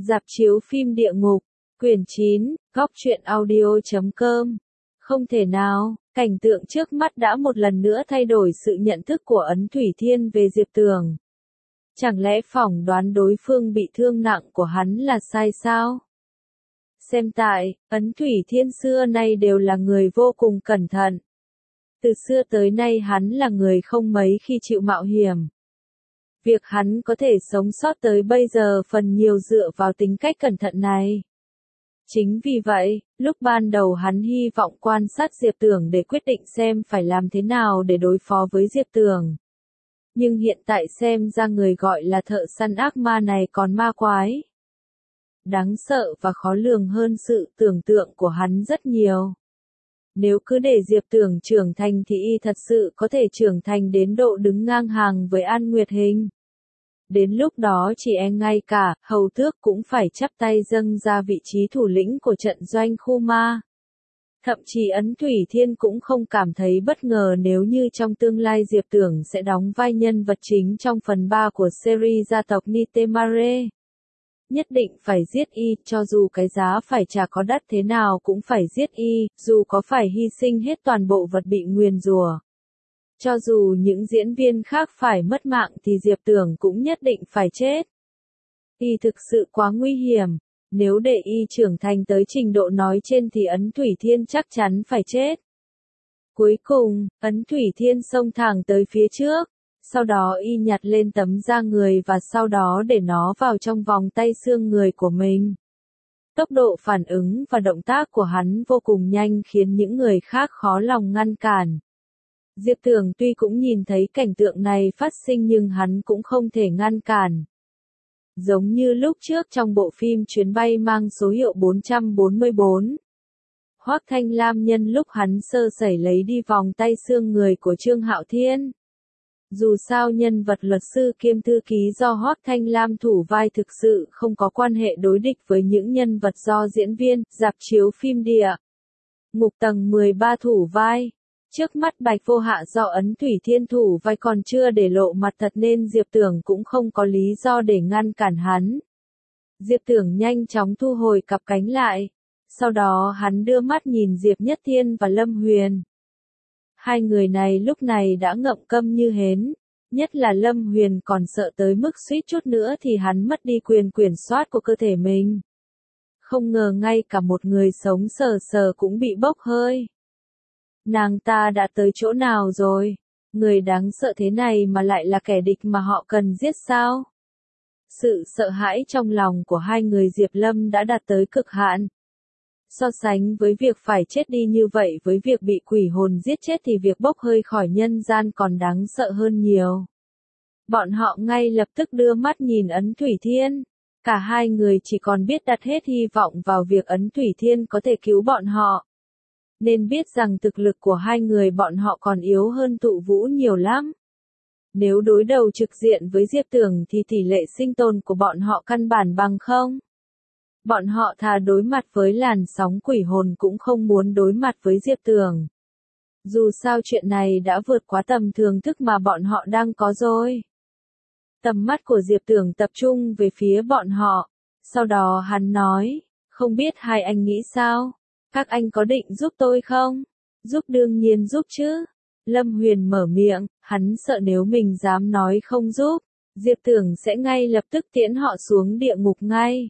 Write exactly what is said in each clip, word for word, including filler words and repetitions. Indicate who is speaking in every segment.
Speaker 1: Rạp chiếu phim địa ngục, quyển chín, góc truyện audio chấm com. Không thể nào, cảnh tượng trước mắt đã một lần nữa thay đổi sự nhận thức của Ấn Thủy Thiên về Diệp Tường. Chẳng lẽ phỏng đoán đối phương bị thương nặng của hắn là sai sao? Xem tại, Ấn Thủy Thiên xưa nay đều là người vô cùng cẩn thận. Từ xưa tới nay hắn là người không mấy khi chịu mạo hiểm. Việc hắn có thể sống sót tới bây giờ phần nhiều dựa vào tính cách cẩn thận này. Chính vì vậy, lúc ban đầu hắn hy vọng quan sát Diệp Tường để quyết định xem phải làm thế nào để đối phó với Diệp Tường. Nhưng hiện tại xem ra người gọi là thợ săn ác ma này còn ma quái. Đáng sợ và khó lường hơn sự tưởng tượng của hắn rất nhiều. Nếu cứ để Diệp Tường trưởng thành thì y thật sự có thể trưởng thành đến độ đứng ngang hàng với An Nguyệt Hình. Đến lúc đó chỉ e ngay cả Hầu Tước cũng phải chắp tay dâng ra vị trí thủ lĩnh của trận doanh khu ma. Thậm chí Ấn Thủy Thiên cũng không cảm thấy bất ngờ nếu như trong tương lai Diệp Tường sẽ đóng vai nhân vật chính trong phần ba của series gia tộc Nitemare. Nhất định phải giết y, cho dù cái giá phải trả có đắt thế nào cũng phải giết y, dù có phải hy sinh hết toàn bộ vật bị nguyền rủa. Cho dù những diễn viên khác phải mất mạng thì Diệp Tường cũng nhất định phải chết. Y thực sự quá nguy hiểm, nếu để y trưởng thành tới trình độ nói trên thì Ấn Thủy Thiên chắc chắn phải chết. Cuối cùng, Ấn Thủy Thiên xông thẳng tới phía trước. Sau đó y nhặt lên tấm da người và sau đó để nó vào trong vòng tay xương người của mình. Tốc độ phản ứng và động tác của hắn vô cùng nhanh khiến những người khác khó lòng ngăn cản. Diệp Tường tuy cũng nhìn thấy cảnh tượng này phát sinh nhưng hắn cũng không thể ngăn cản. Giống như lúc trước trong bộ phim chuyến bay mang số hiệu bốn trăm bốn mươi bốn. Hoắc Thanh Lam nhân lúc hắn sơ sẩy lấy đi vòng tay xương người của Trương Hạo Thiên. Dù sao nhân vật luật sư kiêm thư ký do Hoắc Thanh Lam thủ vai thực sự không có quan hệ đối địch với những nhân vật do diễn viên, rạp chiếu phim địa ngục tầng mười ba thủ vai. Trước mắt Bạch Vô Hạ do Ấn Thủy Thiên thủ vai còn chưa để lộ mặt thật nên Diệp Tường cũng không có lý do để ngăn cản hắn. Diệp Tường nhanh chóng thu hồi cặp cánh lại. Sau đó hắn đưa mắt nhìn Diệp Nhất Thiên và Lâm Huyền. Hai người này lúc này đã ngậm câm như hến, nhất là Lâm Huyền còn sợ tới mức suýt chút nữa thì hắn mất đi quyền kiểm soát của cơ thể mình. Không ngờ ngay cả một người sống sờ sờ cũng bị bốc hơi. Nàng ta đã tới chỗ nào rồi? Người đáng sợ thế này mà lại là kẻ địch mà họ cần giết sao? Sự sợ hãi trong lòng của hai người Diệp Lâm đã đạt tới cực hạn. So sánh với việc phải chết đi như vậy với việc bị quỷ hồn giết chết thì việc bốc hơi khỏi nhân gian còn đáng sợ hơn nhiều. Bọn họ ngay lập tức đưa mắt nhìn Ấn Thủy Thiên. Cả hai người chỉ còn biết đặt hết hy vọng vào việc Ấn Thủy Thiên có thể cứu bọn họ. Nên biết rằng thực lực của hai người bọn họ còn yếu hơn Tụ Vũ nhiều lắm. Nếu đối đầu trực diện với Diệp Tường thì tỷ lệ sinh tồn của bọn họ căn bản bằng không. Bọn họ thà đối mặt với làn sóng quỷ hồn cũng không muốn đối mặt với Diệp Tường. Dù sao chuyện này đã vượt quá tầm thường thức mà bọn họ đang có rồi. Tầm mắt của Diệp Tường tập trung về phía bọn họ. Sau đó hắn nói, không biết hai anh nghĩ sao? Các anh có định giúp tôi không? Giúp đương nhiên giúp chứ. Lâm Huyền mở miệng, hắn sợ nếu mình dám nói không giúp, Diệp Tường sẽ ngay lập tức tiễn họ xuống địa ngục ngay.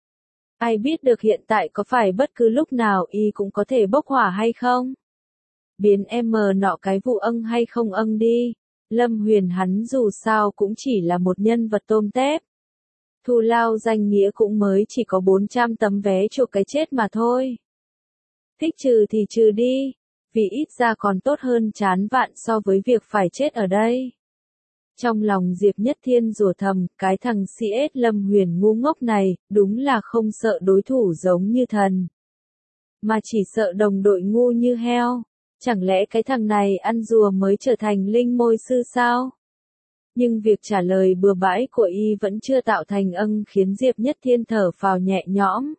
Speaker 1: Ai biết được hiện tại có phải bất cứ lúc nào y cũng có thể bốc hỏa hay không? Biến em nọ cái vụ âng hay không âng đi. Lâm Huyền hắn dù sao cũng chỉ là một nhân vật tôm tép. Thù lao danh nghĩa cũng mới chỉ có bốn trăm tấm vé chuộc cái chết mà thôi. Thích trừ thì trừ đi, vì ít ra còn tốt hơn chán vạn so với việc phải chết ở đây. Trong lòng Diệp Nhất Thiên rủa thầm, cái thằng xê ét Lâm Huyền ngu ngốc này, đúng là không sợ đối thủ giống như thần. Mà chỉ sợ đồng đội ngu như heo. Chẳng lẽ cái thằng này ăn rùa mới trở thành linh môi sư sao? Nhưng việc trả lời bừa bãi của y vẫn chưa tạo thành âng khiến Diệp Nhất Thiên thở phào nhẹ nhõm.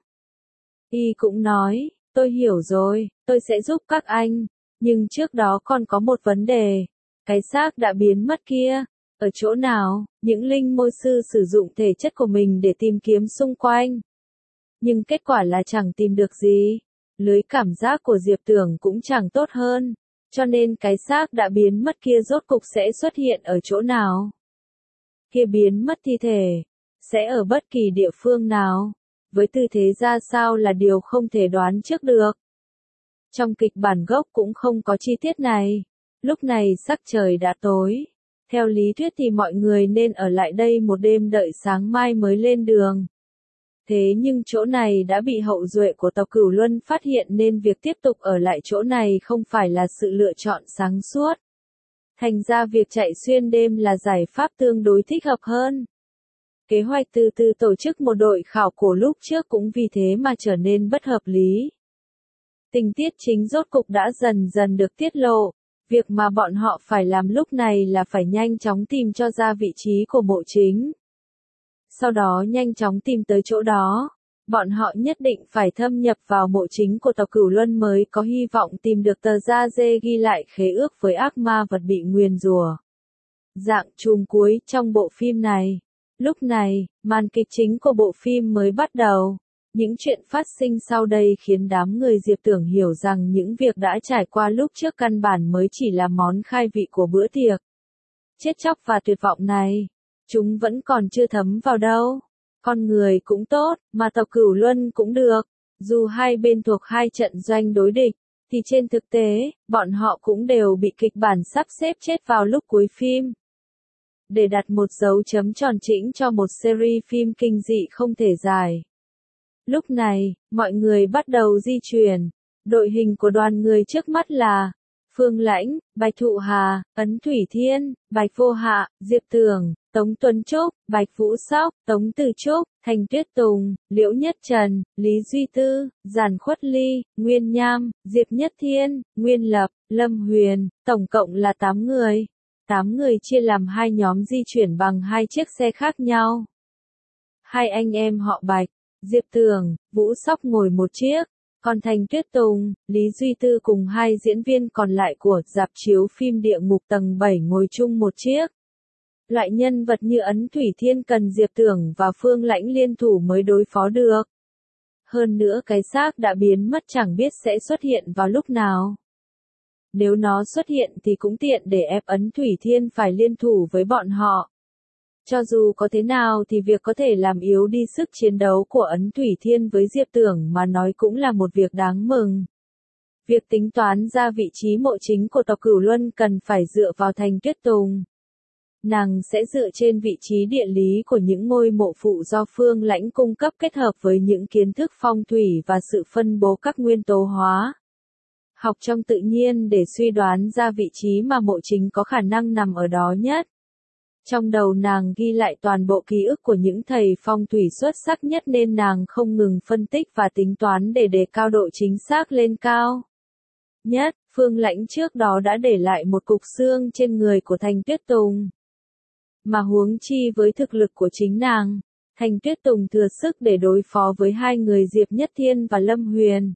Speaker 1: Y cũng nói, tôi hiểu rồi, tôi sẽ giúp các anh, nhưng trước đó còn có một vấn đề. Cái xác đã biến mất kia, Ở chỗ nào, những linh môi sư sử dụng thể chất của mình để tìm kiếm xung quanh. Nhưng kết quả là chẳng tìm được gì. Lưới cảm giác của Diệp Tưởng cũng chẳng tốt hơn. Cho nên cái xác đã biến mất kia rốt cục sẽ xuất hiện ở chỗ nào? Kia biến mất thi thể, sẽ ở bất kỳ địa phương nào, với tư thế ra sao là điều không thể đoán trước được. Trong kịch bản gốc cũng không có chi tiết này. Lúc này sắc trời đã tối. Theo lý thuyết thì mọi người nên ở lại đây một đêm đợi sáng mai mới lên đường. Thế nhưng chỗ này đã bị hậu duệ của tộc Cửu Luân phát hiện nên việc tiếp tục ở lại chỗ này không phải là sự lựa chọn sáng suốt. Thành ra việc chạy xuyên đêm là giải pháp tương đối thích hợp hơn. Kế hoạch từ từ tổ chức một đội khảo cổ lúc trước cũng vì thế mà trở nên bất hợp lý. Tình tiết chính rốt cục đã dần dần được tiết lộ. Việc mà bọn họ phải làm lúc này là phải nhanh chóng tìm cho ra vị trí của mộ chính. Sau đó nhanh chóng tìm tới chỗ đó. Bọn họ nhất định phải thâm nhập vào mộ chính của tộc Cửu Luân mới có hy vọng tìm được tờ da dê ghi lại khế ước với ác ma vật bị nguyền rủa. Dạng chùm cuối trong bộ phim này. Lúc này, màn kịch chính của bộ phim mới bắt đầu. Những chuyện phát sinh sau đây khiến đám người Diệp Tưởng hiểu rằng những việc đã trải qua lúc trước căn bản mới chỉ là món khai vị của bữa tiệc. Chết chóc và tuyệt vọng này, chúng vẫn còn chưa thấm vào đâu. Con người cũng tốt, mà tộc Cửu Luân cũng được. Dù hai bên thuộc hai trận doanh đối địch, thì trên thực tế, bọn họ cũng đều bị kịch bản sắp xếp chết vào lúc cuối phim. Để đặt một dấu chấm tròn chỉnh cho một series phim kinh dị không thể dài. Lúc này, mọi người bắt đầu di chuyển. Đội hình của đoàn người trước mắt là Phương Lãnh, Bạch Thụ Hà, Ấn Thủy Thiên, Bạch Vô Hạ, Diệp Tưởng, Tống Tuấn Trúc, Bạch Vũ Sóc, Tống Từ Trúc, Thành Tuyết Tùng, Liễu Nhất Trần, Lý Duy Tư, Giản Khuất Ly, Nguyên Nham, Diệp Nhất Thiên, Nguyên Lập, Lâm Huyền, tổng cộng là tám người. tám người chia làm hai nhóm di chuyển bằng hai chiếc xe khác nhau. Hai anh em họ Bạch, Diệp Tưởng, Vũ Sóc ngồi một chiếc, còn Thành Tuyết Tùng, Lý Duy Tư cùng hai diễn viên còn lại của rạp chiếu phim Địa Ngục tầng bảy ngồi chung một chiếc. Loại nhân vật như Ấn Thủy Thiên cần Diệp Tưởng và Phương Lãnh liên thủ mới đối phó được. Hơn nữa cái xác đã biến mất chẳng biết sẽ xuất hiện vào lúc nào. Nếu nó xuất hiện thì cũng tiện để ép Ấn Thủy Thiên phải liên thủ với bọn họ. Cho dù có thế nào thì việc có thể làm yếu đi sức chiến đấu của Ấn Thủy Thiên với Diệp Tưởng mà nói cũng là một việc đáng mừng. Việc tính toán ra vị trí mộ chính của tộc Cửu Luân cần phải dựa vào Thành Tuyết Tùng. Nàng sẽ dựa trên vị trí địa lý của những ngôi mộ phụ do Phương Lãnh cung cấp kết hợp với những kiến thức phong thủy và sự phân bố các nguyên tố hóa. Học trong tự nhiên để suy đoán ra vị trí mà mộ chính có khả năng nằm ở đó nhất. Trong đầu nàng ghi lại toàn bộ ký ức của những thầy phong thủy xuất sắc nhất nên nàng không ngừng phân tích và tính toán để đề cao độ chính xác lên cao. Nhất, Phương Lãnh trước đó đã để lại một cục xương trên người của Thành Tuyết Tùng. Mà huống chi với thực lực của chính nàng, Thành Tuyết Tùng thừa sức để đối phó với hai người Diệp Nhất Thiên và Lâm Huyền.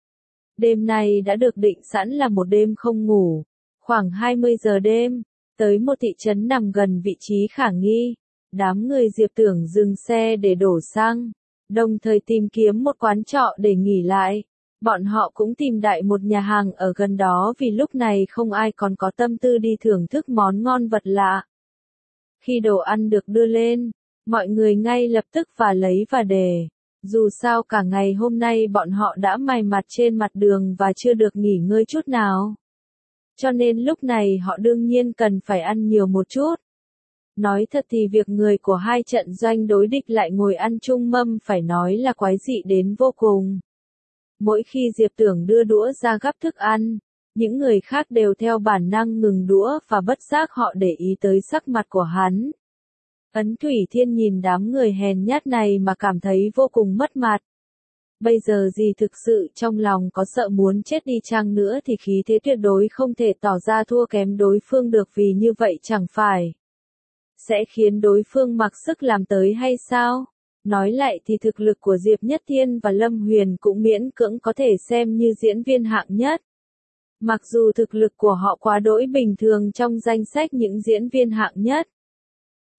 Speaker 1: Đêm này đã được định sẵn là một đêm không ngủ, khoảng hai mươi giờ đêm, tới một thị trấn nằm gần vị trí khả nghi. Đám người Diệp Tưởng dừng xe để đổ xăng, đồng thời tìm kiếm một quán trọ để nghỉ lại. Bọn họ cũng tìm đại một nhà hàng ở gần đó vì lúc này không ai còn có tâm tư đi thưởng thức món ngon vật lạ. Khi đồ ăn được đưa lên, mọi người ngay lập tức và lấy và đề. Dù sao cả ngày hôm nay bọn họ đã mài mặt trên mặt đường và chưa được nghỉ ngơi chút nào. Cho nên lúc này họ đương nhiên cần phải ăn nhiều một chút. Nói thật thì việc người của hai trận doanh đối địch lại ngồi ăn chung mâm phải nói là quái dị đến vô cùng. Mỗi khi Diệp Tưởng đưa đũa ra gắp thức ăn, những người khác đều theo bản năng ngừng đũa và bất giác họ để ý tới sắc mặt của hắn. Ấn Thủy Thiên nhìn đám người hèn nhát này mà cảm thấy vô cùng mất mặt. Bây giờ gì thực sự trong lòng có sợ muốn chết đi chăng nữa thì khí thế tuyệt đối không thể tỏ ra thua kém đối phương được vì như vậy chẳng phải sẽ khiến đối phương mặc sức làm tới hay sao? Nói lại thì thực lực của Diệp Nhất Thiên và Lâm Huyền cũng miễn cưỡng có thể xem như diễn viên hạng nhất. Mặc dù thực lực của họ quá đỗi bình thường trong danh sách những diễn viên hạng nhất,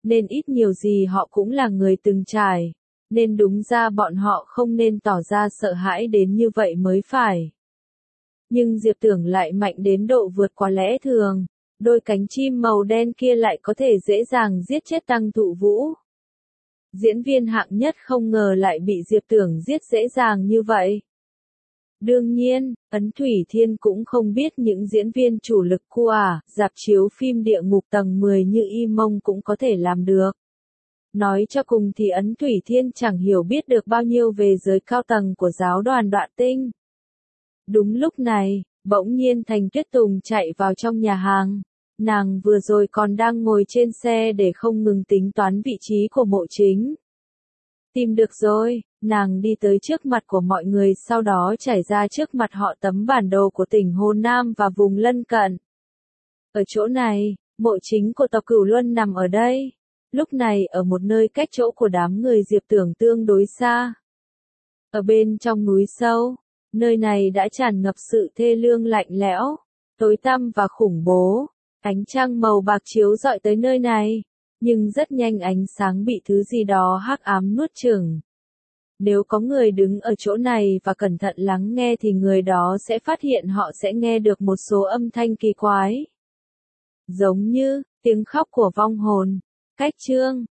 Speaker 1: nên ít nhiều gì họ cũng là người từng trải, nên đúng ra bọn họ không nên tỏ ra sợ hãi đến như vậy mới phải. Nhưng Diệp Tưởng lại mạnh đến độ vượt qua lẽ thường, đôi cánh chim màu đen kia lại có thể dễ dàng giết chết Tăng Thụ Vũ. Diễn viên hạng nhất không ngờ lại bị Diệp Tưởng giết dễ dàng như vậy. Đương nhiên, Ấn Thủy Thiên cũng không biết những diễn viên chủ lực của rạp chiếu phim Địa Ngục tầng mười như Y Mông cũng có thể làm được. Nói cho cùng thì Ấn Thủy Thiên chẳng hiểu biết được bao nhiêu về giới cao tầng của giáo đoàn Đoạn Tinh. Đúng lúc này, bỗng nhiên Thành Tuyết Tùng chạy vào trong nhà hàng. Nàng vừa rồi còn đang ngồi trên xe để không ngừng tính toán vị trí của Mộ Chính. Tìm được rồi, nàng đi tới trước mặt của mọi người, sau đó trải ra trước mặt họ tấm bản đồ của tỉnh Hồ Nam và vùng lân cận. Ở chỗ này, Mộ Chính của tộc Cửu Luân nằm ở đây. Lúc này ở một nơi cách chỗ của đám người Diệp Tưởng tương đối xa. Ở bên trong núi sâu, nơi này đã tràn ngập sự thê lương lạnh lẽo, tối tăm và khủng bố. Ánh trăng màu bạc chiếu rọi tới nơi này, nhưng rất nhanh ánh sáng bị thứ gì đó hắc ám nuốt chửng. Nếu có người đứng ở chỗ này và cẩn thận lắng nghe thì người đó sẽ phát hiện họ sẽ nghe được một số âm thanh kỳ quái. Giống như tiếng khóc của vong hồn. Cách chương